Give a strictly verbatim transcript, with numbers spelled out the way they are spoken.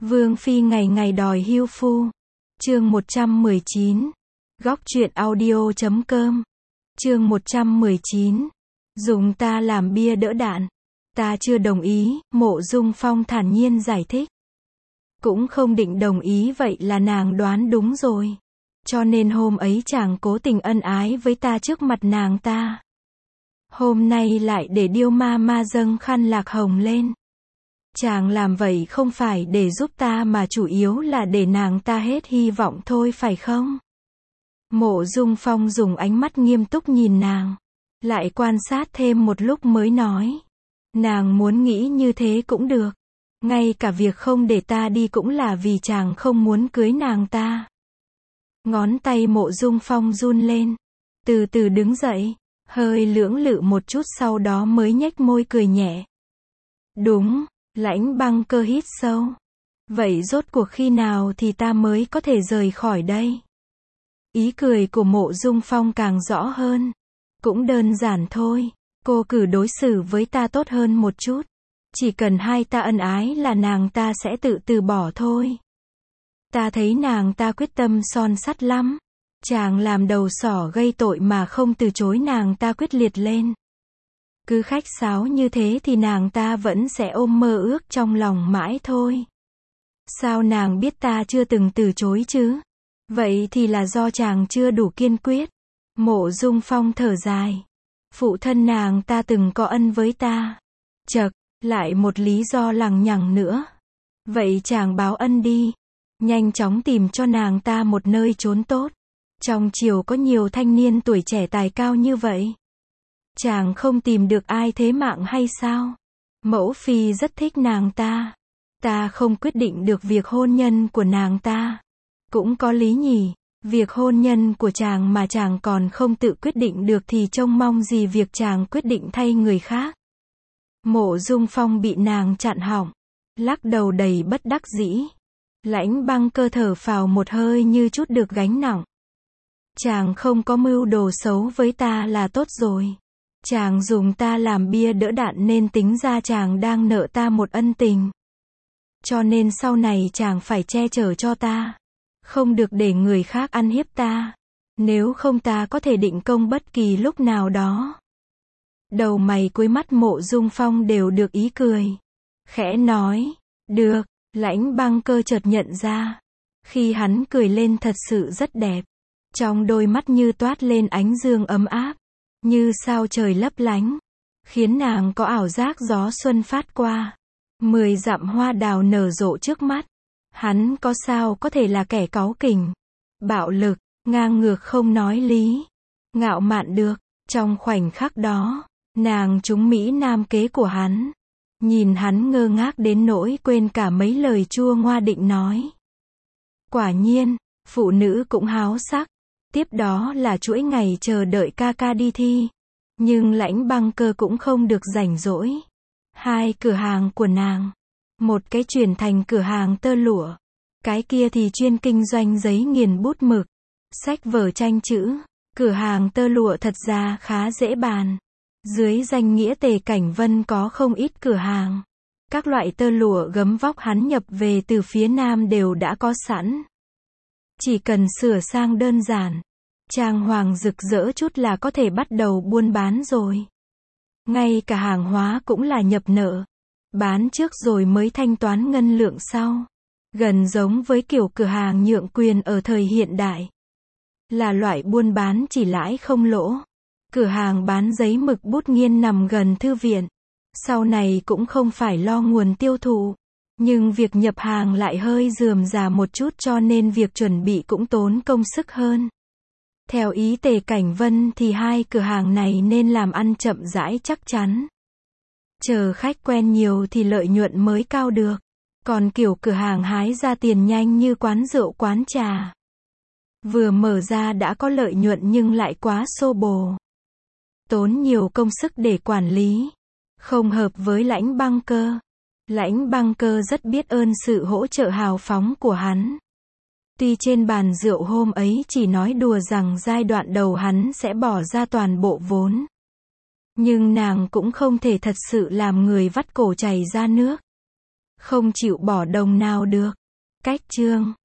Vương phi ngày ngày đòi hưu phu. Chương một trăm mười chín. Góc truyện audio chấm com. Chương một trăm mười chín. Dùng ta làm bia đỡ đạn. Ta chưa đồng ý, Mộ Dung Phong thản nhiên giải thích. Cũng không định đồng ý, vậy là nàng đoán đúng rồi. Cho nên hôm ấy chàng cố tình ân ái với ta trước mặt nàng ta. Hôm nay lại để Điêu ma ma dâng khăn lạc hồng lên. Chàng làm vậy không phải để giúp ta mà chủ yếu là để nàng ta hết hy vọng thôi phải không? Mộ Dung Phong dùng ánh mắt nghiêm túc nhìn nàng. Lại quan sát thêm một lúc mới nói. Nàng muốn nghĩ như thế cũng được. Ngay cả việc không để ta đi cũng là vì chàng không muốn cưới nàng ta. Ngón tay Mộ Dung Phong run lên. Từ từ đứng dậy. Hơi lưỡng lự một chút sau đó mới nhếch môi cười nhẹ. Đúng. Lãnh Băng Cơ hít sâu. Vậy rốt cuộc khi nào thì ta mới có thể rời khỏi đây? Ý cười của Mộ Dung Phong càng rõ hơn. Cũng đơn giản thôi. Cô cử đối xử với ta tốt hơn một chút. Chỉ cần hai ta ân ái là nàng ta sẽ tự từ bỏ thôi. Ta thấy nàng ta quyết tâm son sắt lắm. Chàng làm đầu sỏ gây tội mà không từ chối nàng ta quyết liệt lên. Cứ khách sáo như thế thì nàng ta vẫn sẽ ôm mơ ước trong lòng mãi thôi. Sao nàng biết ta chưa từng từ chối chứ? Vậy thì là do chàng chưa đủ kiên quyết. Mộ Dung Phong thở dài. Phụ thân nàng ta từng có ân với ta. Chậc, lại một lý do lằng nhằng nữa. Vậy chàng báo ân đi. Nhanh chóng tìm cho nàng ta một nơi trốn tốt. Trong triều có nhiều thanh niên tuổi trẻ tài cao như vậy. Chàng không tìm được ai thế mạng hay sao? Mẫu phi rất thích nàng ta. Ta không quyết định được việc hôn nhân của nàng ta. Cũng có lý nhỉ. Việc hôn nhân của chàng mà chàng còn không tự quyết định được thì trông mong gì việc chàng quyết định thay người khác. Mộ Dung Phong bị nàng chặn họng. Lắc đầu đầy bất đắc dĩ. Lãnh Băng Cơ thở phào một hơi như chút được gánh nặng. Chàng không có mưu đồ xấu với ta là tốt rồi. Chàng dùng ta làm bia đỡ đạn nên tính ra chàng đang nợ ta một ân tình. Cho nên sau này chàng phải che chở cho ta. Không được để người khác ăn hiếp ta. Nếu không ta có thể định công bất kỳ lúc nào đó. Đầu mày cuối mắt Mộ Dung Phong đều được ý cười. Khẽ nói. Được. Lãnh Băng Cơ chợt nhận ra. Khi hắn cười lên thật sự rất đẹp. Trong đôi mắt như toát lên ánh dương ấm áp. Như sao trời lấp lánh. Khiến nàng có ảo giác gió xuân phát qua. Mười dặm hoa đào nở rộ trước mắt. Hắn có sao có thể là kẻ cáu kỉnh. Bạo lực, ngang ngược không nói lý. Ngạo mạn được. Trong khoảnh khắc đó, nàng trúng mỹ nam kế của hắn. Nhìn hắn ngơ ngác đến nỗi quên cả mấy lời chua ngoa định nói. Quả nhiên, phụ nữ cũng háo sắc. Tiếp đó là chuỗi ngày chờ đợi ca ca đi thi. Nhưng Lãnh Băng Cơ cũng không được rảnh rỗi. Hai cửa hàng của nàng. Một cái chuyển thành cửa hàng tơ lụa. Cái kia thì chuyên kinh doanh giấy nghiền bút mực. Sách vở tranh chữ. Cửa hàng tơ lụa thật ra khá dễ bàn. Dưới danh nghĩa Tề Cảnh Vân có không ít cửa hàng. Các loại tơ lụa gấm vóc hắn nhập về từ phía Nam đều đã có sẵn. Chỉ cần sửa sang đơn giản. Trang hoàng rực rỡ chút là có thể bắt đầu buôn bán rồi. Ngay cả hàng hóa cũng là nhập nợ. Bán trước rồi mới thanh toán ngân lượng sau. Gần giống với kiểu cửa hàng nhượng quyền ở thời hiện đại. Là loại buôn bán chỉ lãi không lỗ. Cửa hàng bán giấy mực bút nghiên nằm gần thư viện. Sau này cũng không phải lo nguồn tiêu thụ. Nhưng việc nhập hàng lại hơi rườm rà một chút cho nên việc chuẩn bị cũng tốn công sức hơn. Theo ý Tề Cảnh Vân thì hai cửa hàng này nên làm ăn chậm rãi chắc chắn. Chờ khách quen nhiều thì lợi nhuận mới cao được. Còn kiểu cửa hàng hái ra tiền nhanh như quán rượu quán trà. Vừa mở ra đã có lợi nhuận nhưng lại quá xô bồ. Tốn nhiều công sức để quản lý. Không hợp với Lãnh Băng Cơ. Lãnh Băng Cơ rất biết ơn sự hỗ trợ hào phóng của hắn. Tuy trên bàn rượu hôm ấy chỉ nói đùa rằng giai đoạn đầu hắn sẽ bỏ ra toàn bộ vốn. Nhưng nàng cũng không thể thật sự làm người vắt cổ chảy ra nước. Không chịu bỏ đồng nào được. Cách chương